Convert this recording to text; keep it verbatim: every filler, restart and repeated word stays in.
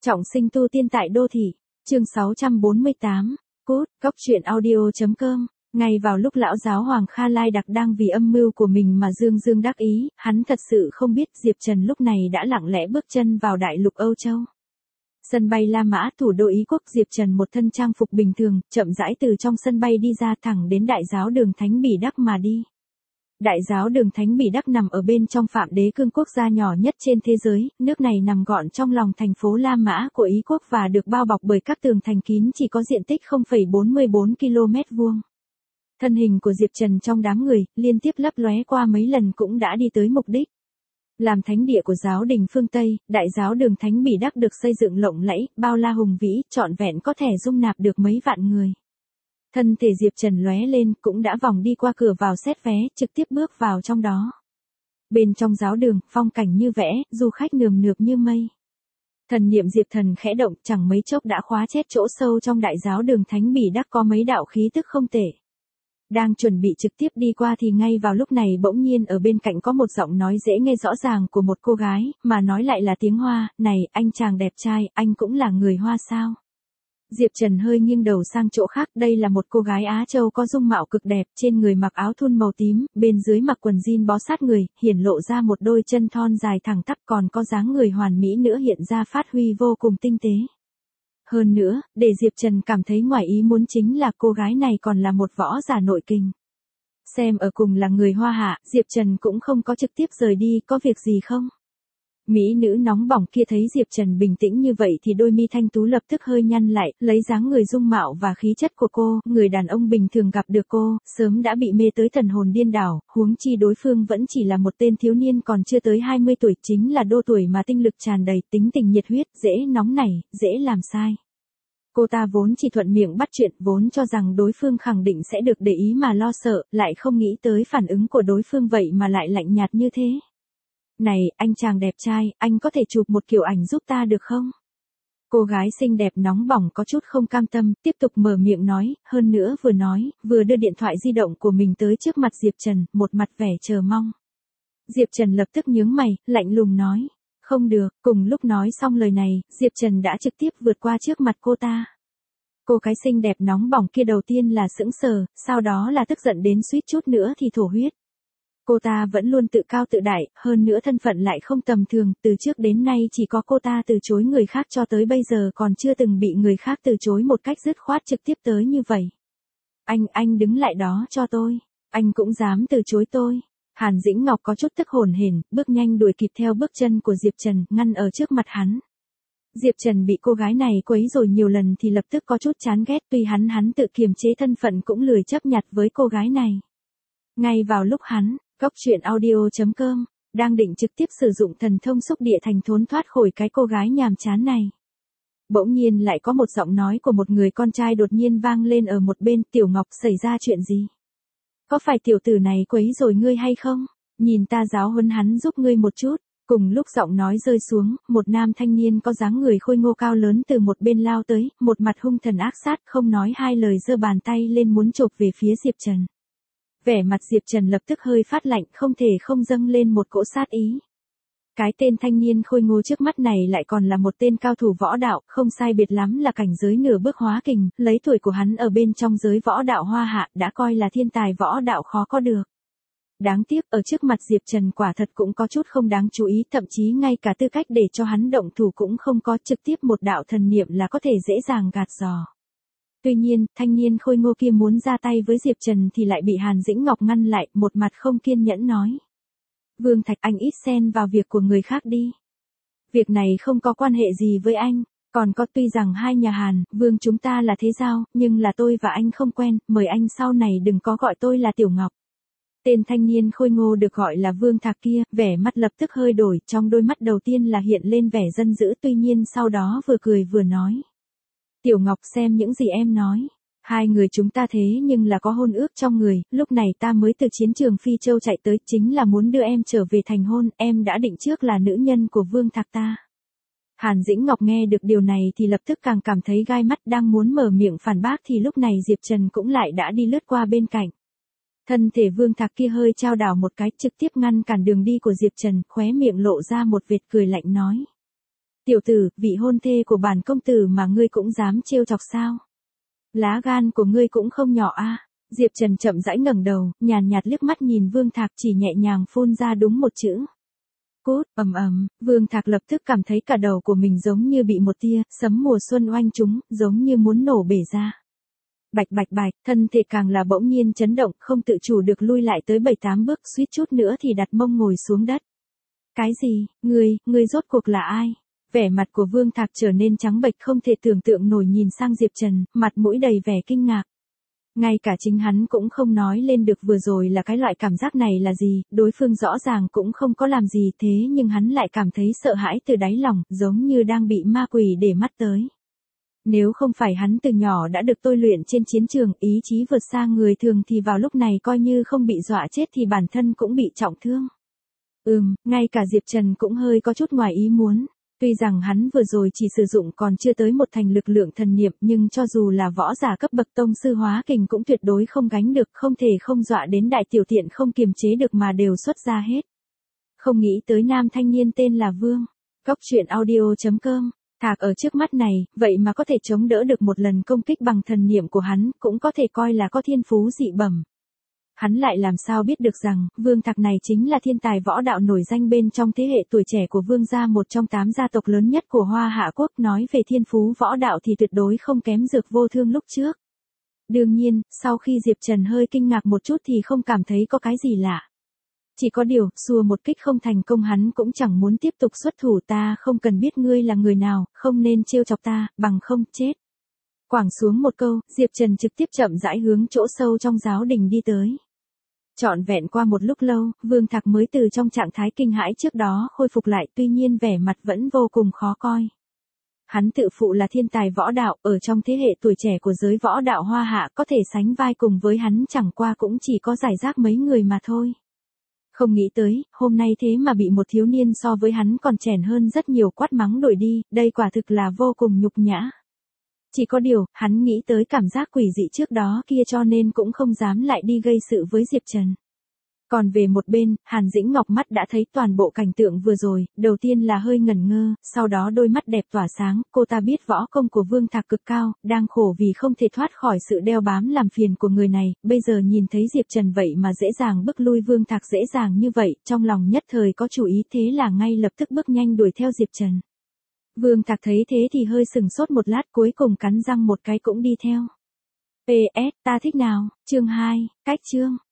Trọng sinh tu tiên tại đô thị, chương sáu trăm bốn mươi tám, cốt, góc truyện audio.com. Ngay vào lúc lão giáo hoàng Kha Lai Đặc đang vì âm mưu của mình mà dương dương đắc ý, hắn thật sự không biết Diệp Trần lúc này đã lặng lẽ bước chân vào đại lục Âu Châu. Sân bay La Mã, thủ đô Ý quốc. Diệp Trần một thân trang phục bình thường, chậm rãi từ trong sân bay đi ra, thẳng đến đại giáo đường Thánh Bỉ Đắc mà đi. Đại giáo đường Thánh Bỉ Đắc nằm ở bên trong Phạm Đế Cương, quốc gia nhỏ nhất trên thế giới, nước này nằm gọn trong lòng thành phố La Mã của Ý quốc và được bao bọc bởi các tường thành kín, chỉ có diện tích không phẩy bốn mươi bốn ki lô mét vuông. Thân hình của Diệp Trần trong đám người, liên tiếp lấp lóe qua mấy lần cũng đã đi tới mục đích. Làm thánh địa của giáo đình phương Tây, đại giáo đường Thánh Bỉ Đắc được xây dựng lộng lẫy, bao la hùng vĩ, trọn vẹn có thể dung nạp được mấy vạn người. Thân thể Diệp Trần lóe lên, cũng đã vòng đi qua cửa vào xét vé, trực tiếp bước vào trong đó. Bên trong giáo đường, phong cảnh như vẽ, du khách nườm nượp như mây. Thần niệm Diệp Thần khẽ động, chẳng mấy chốc đã khóa chết chỗ sâu trong đại giáo đường Thánh Bỉ Đắc có mấy đạo khí tức không tệ. Đang chuẩn bị trực tiếp đi qua thì ngay vào lúc này bỗng nhiên ở bên cạnh có một giọng nói dễ nghe rõ ràng của một cô gái, mà nói lại là tiếng Hoa. Này, anh chàng đẹp trai, anh cũng là người Hoa sao? Diệp Trần hơi nghiêng đầu sang chỗ khác, đây là một cô gái Á Châu có dung mạo cực đẹp, trên người mặc áo thun màu tím, bên dưới mặc quần jean bó sát người, hiển lộ ra một đôi chân thon dài thẳng tắp, còn có dáng người hoàn mỹ nữa hiện ra phát huy vô cùng tinh tế. Hơn nữa, để Diệp Trần cảm thấy ngoài ý muốn chính là cô gái này còn là một võ giả nội kình. Xem ở cùng là người Hoa hạ, Diệp Trần cũng không có trực tiếp rời đi, có việc gì không? Mỹ nữ nóng bỏng kia thấy Diệp Trần bình tĩnh như vậy thì đôi mi thanh tú lập tức hơi nhăn lại, lấy dáng người dung mạo và khí chất của cô, người đàn ông bình thường gặp được cô, sớm đã bị mê tới thần hồn điên đảo, huống chi đối phương vẫn chỉ là một tên thiếu niên còn chưa tới hai mươi tuổi, chính là đô tuổi mà tinh lực tràn đầy, tính tình nhiệt huyết, dễ nóng nảy, dễ làm sai. Cô ta vốn chỉ thuận miệng bắt chuyện, vốn cho rằng đối phương khẳng định sẽ được để ý mà lo sợ, lại không nghĩ tới phản ứng của đối phương vậy mà lại lạnh nhạt như thế. Này, anh chàng đẹp trai, anh có thể chụp một kiểu ảnh giúp ta được không? Cô gái xinh đẹp nóng bỏng có chút không cam tâm, tiếp tục mở miệng nói, hơn nữa vừa nói, vừa đưa điện thoại di động của mình tới trước mặt Diệp Trần, một mặt vẻ chờ mong. Diệp Trần lập tức nhướng mày, lạnh lùng nói, không được. Cùng lúc nói xong lời này, Diệp Trần đã trực tiếp vượt qua trước mặt cô ta. Cô gái xinh đẹp nóng bỏng kia đầu tiên là sững sờ, sau đó là tức giận đến suýt chút nữa thì thổ huyết. Cô ta vẫn luôn tự cao tự đại, hơn nữa thân phận lại không tầm thường, từ trước đến nay chỉ có cô ta từ chối người khác cho tới bây giờ còn chưa từng bị người khác từ chối một cách dứt khoát trực tiếp tới như vậy. Anh, anh đứng lại đó cho tôi, anh cũng dám từ chối tôi. Hàn Dĩnh Ngọc có chút tức hồn hển, bước nhanh đuổi kịp theo bước chân của Diệp Trần, ngăn ở trước mặt hắn. Diệp Trần bị cô gái này quấy rồi nhiều lần thì lập tức có chút chán ghét, tuy hắn hắn tự kiềm chế thân phận cũng lười chấp nhặt với cô gái này. Ngay vào lúc hắn, góc truyện audio.com, đang định trực tiếp sử dụng thần thông xúc địa thành thốn thoát khỏi cái cô gái nhàm chán này. Bỗng nhiên lại có một giọng nói của một người con trai đột nhiên vang lên ở một bên. Tiểu Ngọc, xảy ra chuyện gì? Có phải tiểu tử này quấy rồi ngươi hay không? Nhìn ta giáo huấn hắn giúp ngươi một chút. Cùng lúc giọng nói rơi xuống, một nam thanh niên có dáng người khôi ngô cao lớn từ một bên lao tới, một mặt hung thần ác sát, không nói hai lời giơ bàn tay lên muốn chộp về phía Diệp Trần. Vẻ mặt Diệp Trần lập tức hơi phát lạnh, không thể không dâng lên một cỗ sát ý. Cái tên thanh niên khôi ngô trước mắt này lại còn là một tên cao thủ võ đạo, không sai biệt lắm là cảnh giới nửa bước hóa kình, lấy tuổi của hắn ở bên trong giới võ đạo Hoa hạ đã coi là thiên tài võ đạo khó có được. Đáng tiếc, ở trước mặt Diệp Trần quả thật cũng có chút không đáng chú ý, thậm chí ngay cả tư cách để cho hắn động thủ cũng không có, trực tiếp một đạo thần niệm là có thể dễ dàng gạt dò. Tuy nhiên, thanh niên khôi ngô kia muốn ra tay với Diệp Trần thì lại bị Hàn Dĩnh Ngọc ngăn lại, một mặt không kiên nhẫn nói. Vương Thạch, anh ít xen vào việc của người khác đi. Việc này không có quan hệ gì với anh, còn có tuy rằng hai nhà Hàn, Vương chúng ta là thế giao, nhưng là tôi và anh không quen, mời anh sau này đừng có gọi tôi là Tiểu Ngọc. Tên thanh niên khôi ngô được gọi là Vương Thạc kia, vẻ mặt lập tức hơi đổi, trong đôi mắt đầu tiên là hiện lên vẻ giận dữ, tuy nhiên sau đó vừa cười vừa nói. Tiểu Ngọc, xem những gì em nói. Hai người chúng ta thế nhưng là có hôn ước trong người, lúc này ta mới từ chiến trường Phi Châu chạy tới, chính là muốn đưa em trở về thành hôn, em đã định trước là nữ nhân của Vương Thạc ta. Hàn Dĩnh Ngọc nghe được điều này thì lập tức càng cảm thấy gai mắt, đang muốn mở miệng phản bác thì lúc này Diệp Trần cũng lại đã đi lướt qua bên cạnh. Thân thể Vương Thạc kia hơi chao đảo một cái, trực tiếp ngăn cản đường đi của Diệp Trần, khóe miệng lộ ra một vệt cười lạnh nói. Tiểu tử, vị hôn thê của bản công tử mà ngươi cũng dám trêu chọc sao? Lá gan của ngươi cũng không nhỏ a. Diệp Trần chậm rãi ngẩng đầu, nhàn nhạt liếc mắt nhìn Vương Thạc, chỉ nhẹ nhàng phun ra đúng một chữ. Cút. Ầm ầm, Vương Thạc lập tức cảm thấy cả đầu của mình giống như bị một tia sấm mùa xuân oanh trúng, giống như muốn nổ bể ra. Bạch bạch bạch, thân thể càng là bỗng nhiên chấn động, không tự chủ được lui lại tới bảy tám bước, suýt chút nữa thì đặt mông ngồi xuống đất. Cái gì? Ngươi, ngươi rốt cuộc là ai? Vẻ mặt của Vương Thạc trở nên trắng bệch, không thể tưởng tượng nổi nhìn sang Diệp Trần, mặt mũi đầy vẻ kinh ngạc. Ngay cả chính hắn cũng không nói lên được vừa rồi là cái loại cảm giác này là gì, đối phương rõ ràng cũng không có làm gì thế nhưng hắn lại cảm thấy sợ hãi từ đáy lòng, giống như đang bị ma quỷ để mắt tới. Nếu không phải hắn từ nhỏ đã được tôi luyện trên chiến trường, ý chí vượt xa người thường thì vào lúc này coi như không bị dọa chết thì bản thân cũng bị trọng thương. Ừm, ngay cả Diệp Trần cũng hơi có chút ngoài ý muốn. Tuy rằng hắn vừa rồi chỉ sử dụng còn chưa tới một thành lực lượng thần niệm, nhưng cho dù là võ giả cấp bậc tông sư hóa kình cũng tuyệt đối không gánh được, không thể không dọa đến đại tiểu tiện không kiềm chế được mà đều xuất ra hết. Không nghĩ tới nam thanh niên tên là Vương. Cóc truyện audio chấm com. Thạc ở trước mắt này, vậy mà có thể chống đỡ được một lần công kích bằng thần niệm của hắn, cũng có thể coi là có thiên phú dị bẩm. Hắn lại làm sao biết được rằng, Vương Thạc này chính là thiên tài võ đạo nổi danh bên trong thế hệ tuổi trẻ của Vương gia, một trong tám gia tộc lớn nhất của Hoa Hạ Quốc, nói về thiên phú võ đạo thì tuyệt đối không kém Dược Vô Thương lúc trước. Đương nhiên, sau khi Diệp Trần hơi kinh ngạc một chút thì không cảm thấy có cái gì lạ. Chỉ có điều, xua một kích không thành công hắn cũng chẳng muốn tiếp tục xuất thủ, ta không cần biết ngươi là người nào, không nên trêu chọc ta, bằng không, chết. Quẳng xuống một câu, Diệp Trần trực tiếp chậm rãi hướng chỗ sâu trong giáo đình đi tới. Trọn vẹn qua một lúc lâu, Vương Thạc mới từ trong trạng thái kinh hãi trước đó khôi phục lại, tuy nhiên vẻ mặt vẫn vô cùng khó coi. Hắn tự phụ là thiên tài võ đạo, ở trong thế hệ tuổi trẻ của giới võ đạo Hoa Hạ có thể sánh vai cùng với hắn chẳng qua cũng chỉ có giải rác mấy người mà thôi. Không nghĩ tới, hôm nay thế mà bị một thiếu niên so với hắn còn chèn hơn rất nhiều quát mắng đuổi đi, đây quả thực là vô cùng nhục nhã. Chỉ có điều, hắn nghĩ tới cảm giác quỷ dị trước đó kia cho nên cũng không dám lại đi gây sự với Diệp Trần. Còn về một bên, Hàn Dĩnh Ngọc mắt đã thấy toàn bộ cảnh tượng vừa rồi, đầu tiên là hơi ngẩn ngơ, sau đó đôi mắt đẹp tỏa sáng, cô ta biết võ công của Vương Thạc cực cao, đang khổ vì không thể thoát khỏi sự đeo bám làm phiền của người này, bây giờ nhìn thấy Diệp Trần vậy mà dễ dàng bức lui Vương Thạc dễ dàng như vậy, trong lòng nhất thời có chủ ý, thế là ngay lập tức bước nhanh đuổi theo Diệp Trần. Vương Thạc thấy thế thì hơi sừng sốt một lát, cuối cùng cắn răng một cái cũng đi theo. pê ét, ta thích nào, chương hai, cách chương.